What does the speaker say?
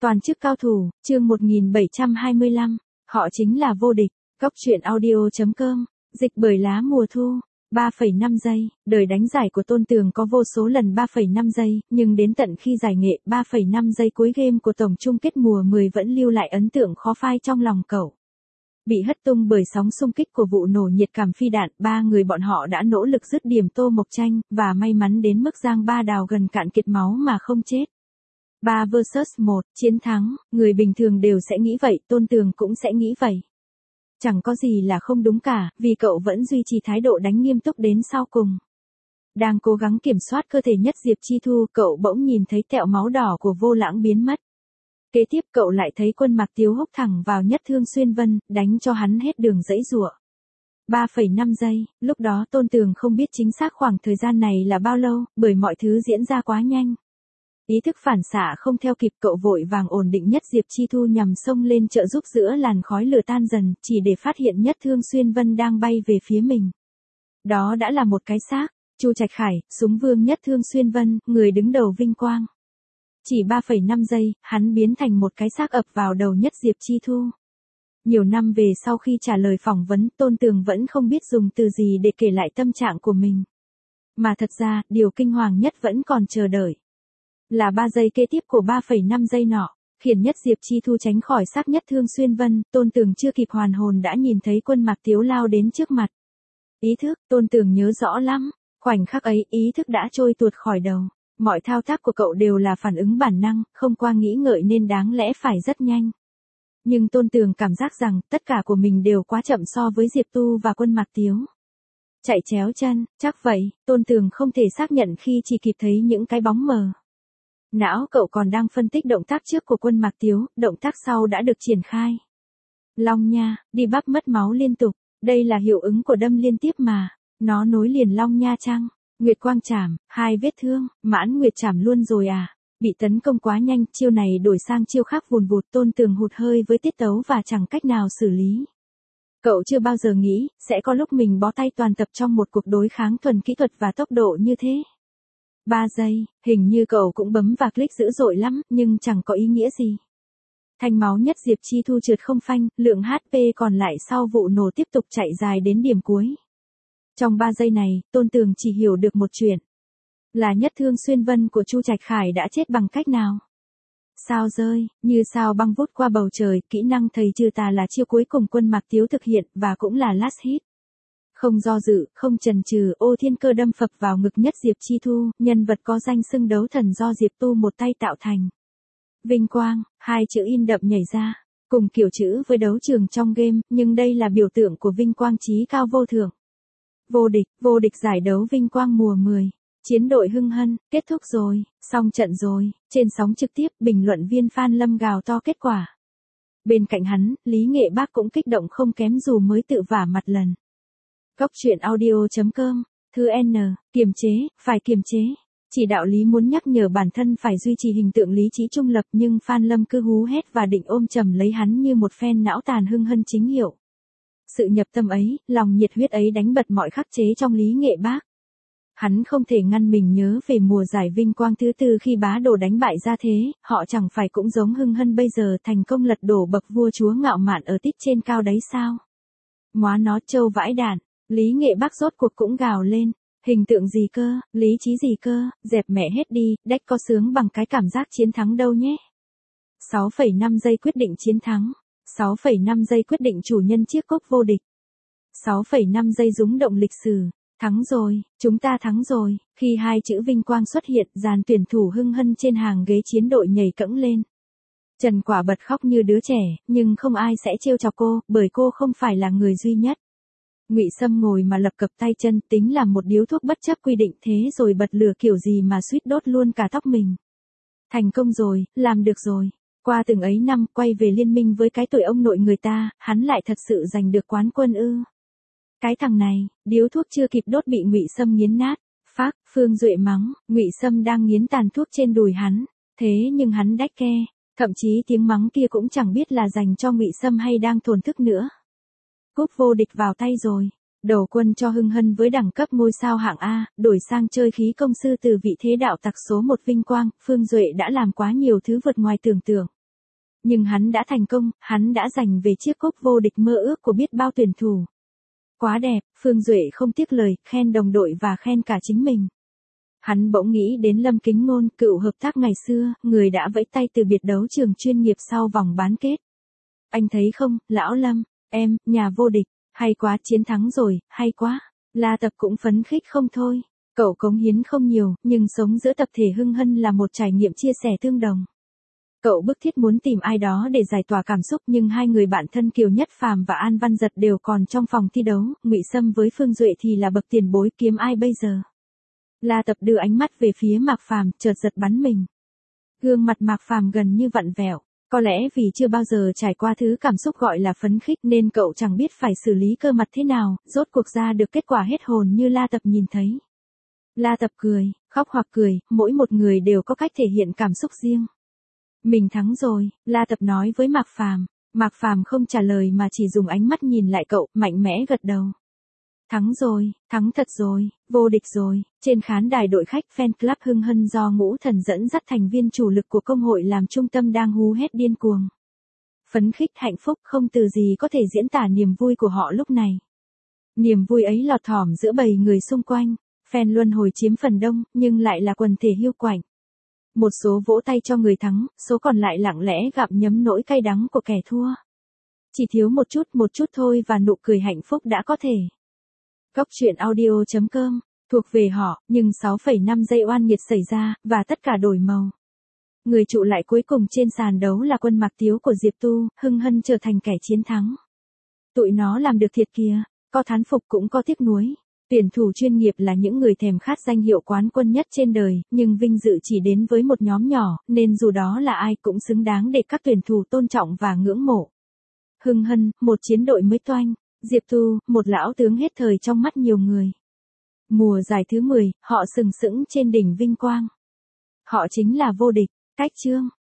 Toàn chức cao thủ, chương 1725, họ chính là vô địch. Góc truyện audio.com, dịch bởi lá mùa thu. 3,5 giây, đời đánh giải của Tôn Tường có vô số lần 3,5 giây, nhưng đến tận khi giải nghệ 3,5 giây cuối game của tổng chung kết mùa 10 vẫn lưu lại ấn tượng khó phai trong lòng cậu. Bị hất tung bởi sóng xung kích của vụ nổ nhiệt cảm phi đạn, ba người bọn họ đã nỗ lực dứt điểm Tô Mộc Tranh, và may mắn đến mức Giang Ba Đào gần cạn kiệt máu mà không chết. 3 vs 1, chiến thắng, người bình thường đều sẽ nghĩ vậy, Tôn Tường cũng sẽ nghĩ vậy. Chẳng có gì là không đúng cả, vì cậu vẫn duy trì thái độ đánh nghiêm túc đến sau cùng. Đang cố gắng kiểm soát cơ thể Nhất Diệp Chi Thu, cậu bỗng nhìn thấy tẹo máu đỏ của Vô Lãng biến mất. Kế tiếp cậu lại thấy Quân Mạc Tiếu húc thẳng vào Nhất Thương Xuyên Vân, đánh cho hắn hết đường giãy giụa. 3,5 giây, lúc đó Tôn Tường không biết chính xác khoảng thời gian này là bao lâu, bởi mọi thứ diễn ra quá nhanh. Ý thức phản xạ không theo kịp, cậu vội vàng ổn định Nhất Diệp Chi Thu nhằm xông lên trợ giúp giữa làn khói lửa tan dần, chỉ để phát hiện Nhất Thương Xuyên Vân đang bay về phía mình. Đó đã là một cái xác, Chu Trạch Khải, súng vương Nhất Thương Xuyên Vân, người đứng đầu vinh quang. Chỉ 3,5 giây, hắn biến thành một cái xác ập vào đầu Nhất Diệp Chi Thu. Nhiều năm về sau khi trả lời phỏng vấn, Tôn Tường vẫn không biết dùng từ gì để kể lại tâm trạng của mình. Mà thật ra, điều kinh hoàng nhất vẫn còn chờ đợi. Là 3 giây kế tiếp của 3,5 giây nọ, khiến Nhất Diệp Chi Thu tránh khỏi xác Nhất Thương Xuyên Vân, Tôn Tường chưa kịp hoàn hồn đã nhìn thấy Quân Mạc Tiếu lao đến trước mặt. Ý thức, Tôn Tường nhớ rõ lắm, khoảnh khắc ấy ý thức đã trôi tuột khỏi đầu. Mọi thao tác của cậu đều là phản ứng bản năng, không qua nghĩ ngợi nên đáng lẽ phải rất nhanh. Nhưng Tôn Tường cảm giác rằng tất cả của mình đều quá chậm so với Diệp Tu và Quân Mạc Tiếu. Chạy chéo chân, chắc vậy, Tôn Tường không thể xác nhận khi chỉ kịp thấy những cái bóng mờ. Não cậu còn đang phân tích động tác trước của Quân Mạc Tiếu, động tác sau đã được triển khai. Long Nha, đi bắp mất máu liên tục, đây là hiệu ứng của đâm liên tiếp mà, nó nối liền Long Nha chăng? Nguyệt Quang Trảm, 2 vết thương, Mãn Nguyệt Trảm luôn rồi à? Bị tấn công quá nhanh, chiêu này đổi sang chiêu khác vùn vụt, Tôn Tường hụt hơi với tiết tấu và chẳng cách nào xử lý. Cậu chưa bao giờ nghĩ sẽ có lúc mình bó tay toàn tập trong một cuộc đối kháng thuần kỹ thuật và tốc độ như thế. 3 giây, hình như cậu cũng bấm và click dữ dội lắm, nhưng chẳng có ý nghĩa gì. Thanh máu Nhất Diệp Chi Thu trượt không phanh, lượng HP còn lại sau vụ nổ tiếp tục chạy dài đến điểm cuối. Trong 3 giây này, Tôn Tường chỉ hiểu được một chuyện. Là Nhất Thương Xuyên Vân của Chu Trạch Khải đã chết bằng cách nào? Sao rơi, như sao băng vút qua bầu trời, kỹ năng thầy trừ tà là chiêu cuối cùng Quân Mạc Tiếu thực hiện, và cũng là last hit. Không do dự, không chần chừ, Ô Thiên Cơ đâm phập vào ngực Nhất Diệp Chi Thu, nhân vật có danh xưng đấu thần do Diệp Tu một tay tạo thành. Vinh quang, 2 chữ in đậm nhảy ra, cùng kiểu chữ với đấu trường trong game, nhưng đây là biểu tượng của vinh quang chí cao vô thượng. Vô địch giải đấu vinh quang mùa 10. Chiến đội Hưng Hân, kết thúc rồi, xong trận rồi, trên sóng trực tiếp, bình luận viên Phan Lâm gào to kết quả. Bên cạnh hắn, Lý Nghệ Bác cũng kích động không kém dù mới tự vả mặt lần. Góc truyện audio.com, thư N, phải kiềm chế. Chỉ đạo lý muốn nhắc nhở bản thân phải duy trì hình tượng lý trí trung lập, nhưng Phan Lâm cứ hú hét và định ôm chầm lấy hắn như một phen não tàn Hưng Hân chính hiệu. Sự nhập tâm ấy, lòng nhiệt huyết ấy đánh bật mọi khắc chế trong Lý Nghệ Bác. Hắn không thể ngăn mình nhớ về mùa giải vinh quang thứ 4 khi Bá Đồ đánh bại Gia Thế, họ chẳng phải cũng giống Hưng Hân bây giờ thành công lật đổ bậc vua chúa ngạo mạn ở tít trên cao đấy sao? Móa nó trâu vãi đản, Lý Nghệ Bác rốt cuộc cũng gào lên. Hình tượng gì cơ, lý trí gì cơ, dẹp mẹ hết đi, đếch có sướng bằng cái cảm giác chiến thắng đâu nhé. 6,5 giây quyết định chiến thắng. 6,5 giây quyết định chủ nhân chiếc cốc vô địch. 6,5 giây rúng động lịch sử. Thắng rồi, chúng ta thắng rồi. Khi 2 chữ vinh quang xuất hiện, dàn tuyển thủ Hưng Hân trên hàng ghế chiến đội nhảy cẫng lên. Trần Quả bật khóc như đứa trẻ, nhưng không ai sẽ trêu chọc cô, bởi cô không phải là người duy nhất. Ngụy Sâm ngồi mà lập cập tay chân, tính làm một điếu thuốc bất chấp quy định, thế rồi bật lửa kiểu gì mà suýt đốt luôn cả tóc mình. Thành công rồi, làm được rồi. Qua từng ấy năm, quay về liên minh với cái tuổi ông nội người ta, hắn lại thật sự giành được quán quân ư? Cái thằng này, điếu thuốc chưa kịp đốt bị Ngụy Sâm nghiến nát. Phác, Phương Duệ mắng, Ngụy Sâm đang nghiến tàn thuốc trên đùi hắn, thế nhưng hắn đách ke, thậm chí tiếng mắng kia cũng chẳng biết là dành cho Ngụy Sâm hay đang thổn thức nữa. Cúp vô địch vào tay rồi. Đầu quân cho Hưng Hân với đẳng cấp ngôi sao hạng A, đổi sang chơi khí công sư từ vị thế đạo tặc số 1 vinh quang, Phương Duệ đã làm quá nhiều thứ vượt ngoài tưởng tượng. Nhưng hắn đã thành công, hắn đã giành về chiếc cúp vô địch mơ ước của biết bao tuyển thủ. Quá đẹp, Phương Duệ không tiếc lời, khen đồng đội và khen cả chính mình. Hắn bỗng nghĩ đến Lâm Kính Ngôn, cựu hợp tác ngày xưa, người đã vẫy tay từ biệt đấu trường chuyên nghiệp sau vòng bán kết. Anh thấy không, lão Lâm, em, nhà vô địch, hay quá, chiến thắng rồi, hay quá. La Tập cũng phấn khích không thôi. Cậu cống hiến không nhiều, nhưng sống giữa tập thể Hưng Hân là một trải nghiệm chia sẻ tương đồng. Cậu bức thiết muốn tìm ai đó để giải tỏa cảm xúc, nhưng hai người bạn thân Kiều Nhất Phàm và An Văn Giật đều còn trong phòng thi đấu, Ngụy Sâm với Phương Duệ thì là bậc tiền bối, kiếm ai bây giờ. La Tập đưa ánh mắt về phía Mạc Phàm, chợt giật bắn mình. Gương mặt Mạc Phàm gần như vặn vẹo, có lẽ vì chưa bao giờ trải qua thứ cảm xúc gọi là phấn khích nên cậu chẳng biết phải xử lý cơ mặt thế nào, rốt cuộc ra được kết quả hết hồn như La Tập nhìn thấy. La Tập cười, khóc hoặc cười, mỗi một người đều có cách thể hiện cảm xúc riêng. Mình thắng rồi, La Tập nói với Mạc Phàm. Mạc Phàm không trả lời mà chỉ dùng ánh mắt nhìn lại cậu, mạnh mẽ gật đầu. Thắng rồi, thắng thật rồi, vô địch rồi. Trên khán đài đội khách fan club Hưng Hân do Ngũ Thần dẫn dắt thành viên chủ lực của công hội làm trung tâm đang hú hét điên cuồng. Phấn khích, hạnh phúc, không từ gì có thể diễn tả niềm vui của họ lúc này. Niềm vui ấy lọt thỏm giữa bầy người xung quanh, fan luân hồi chiếm phần đông, nhưng lại là quần thể hiu quạnh. Một số vỗ tay cho người thắng, số còn lại lặng lẽ gặm nhấm nỗi cay đắng của kẻ thua. Chỉ thiếu một chút thôi và nụ cười hạnh phúc đã có thể. Góc truyện audio.com, thuộc về họ, nhưng 6,5 giây oan nghiệt xảy ra, và tất cả đổi màu. Người trụ lại cuối cùng trên sàn đấu là quân Mạc Tiếu của Diệp Tu, Hưng Hân trở thành kẻ chiến thắng. Tụi nó làm được thiệt kìa, có thán phục cũng có tiếc nuối. Tuyển thủ chuyên nghiệp là những người thèm khát danh hiệu quán quân nhất trên đời, nhưng vinh dự chỉ đến với một nhóm nhỏ, nên dù đó là ai cũng xứng đáng để các tuyển thủ tôn trọng và ngưỡng mộ. Hưng Hân, một chiến đội mới toanh. Diệp Tu, một lão tướng hết thời trong mắt nhiều người. Mùa giải thứ 10, họ sừng sững trên đỉnh vinh quang. Họ chính là vô địch. Cách chương.